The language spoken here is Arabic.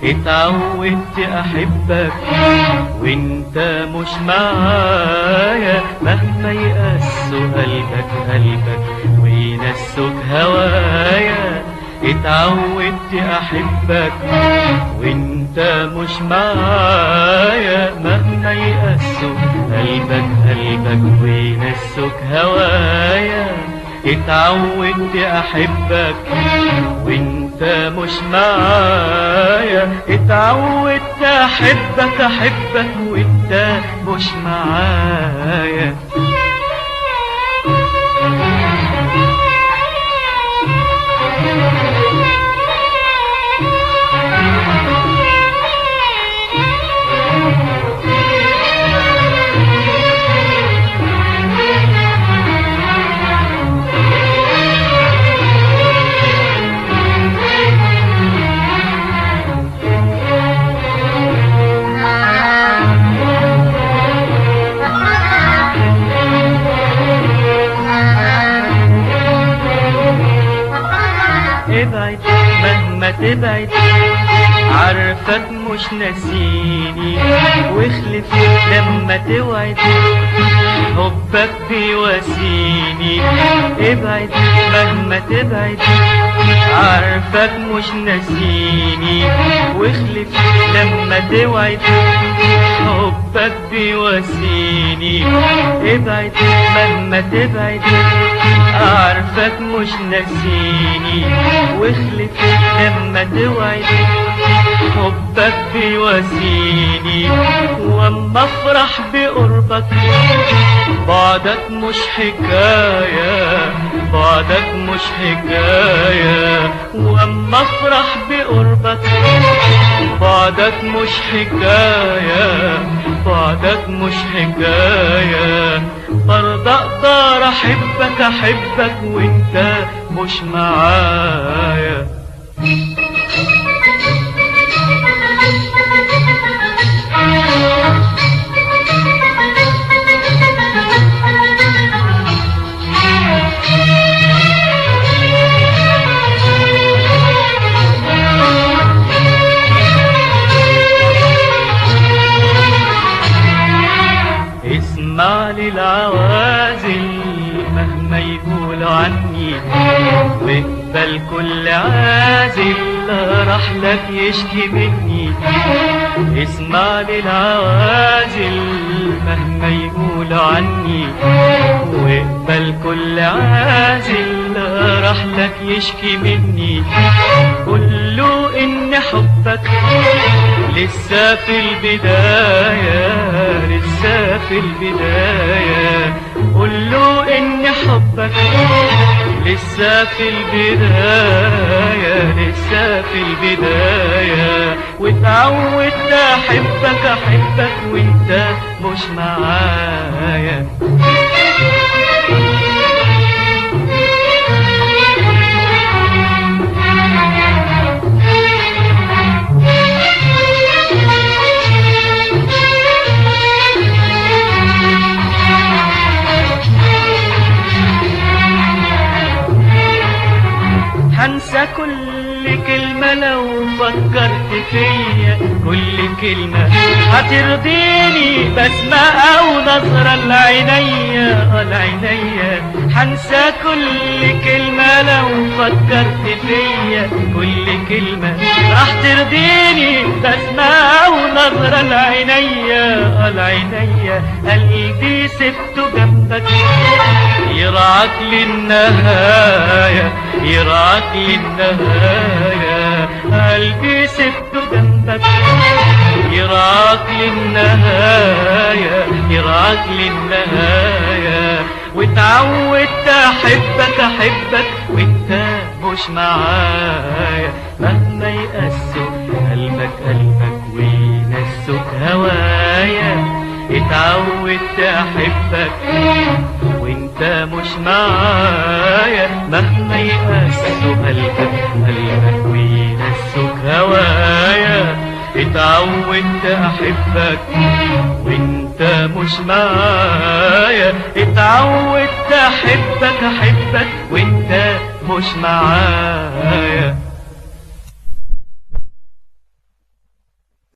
اتعودت احبك وانت مش معايا، مهما يقسوا قلبك وينسوك هوايا. اتعودت احبك وانت مش معايا، مهما يقسوا قلبك وينسوك هوايا. اتعودت احبك وانت مش معايا، اتعودت احبك وانت مش معايا. ابعد مهما تبعد، عارفك مش ناسيني، واخلف لما توعد حبك بيواسيني. ابعد مهما تبعد، عارفك مش ناسيني، واخلف لما توعد حبك بيواسيني. ابعد مهما تبعد، عارفك مش ناسيني، واخلف لما توعد حبك بيواسيني. واما افرح بقربك بعدك مش حكاية، بعدك مش حكاية. واما افرح بقربك بعدك مش حكاية، بعدك مش حكاية. برضى اقدر احبك وانت مش معايا. اسمع للعوازل مهما يقولوا عني، واقبل كل عازل راح لك يشكي مني. اسمع للعوازل مهما يقولوا عني، واقبل كل عازل راح لك يشكي مني. قل له ان حبك لسه في البداية، لسه في البداية. قل له ان حبك لسه في البداية، لسه في البداية. واتعودت احبك وانت مش معايا. هنسى كل كلمة لو فكرت فيا، كل كلمة هترضيني بسمة أو نظرة لعينيا، لعينيا. هنسى كل كلمة لو فكرت فيا، كل كلمة راح ترضيني بسمة أو نظرة لعينيا، لعينيا. قلبي سبته جنبك يرعاك للنهاية، يرعاك للنهاية. قلبي سبته جنبك يرعاك للنهاية، يرعاك للنهاية. واتعودت احبك وانت مش معايا، مهما يقسوا قلبك وينسوك هوايا. اتعودت احبك وانت مش معايا، مهما يقسوا قلبك وينسوك هوايا. اتعودت احبك وانت مش معايا، اتعودت احبك وانت مش معايا.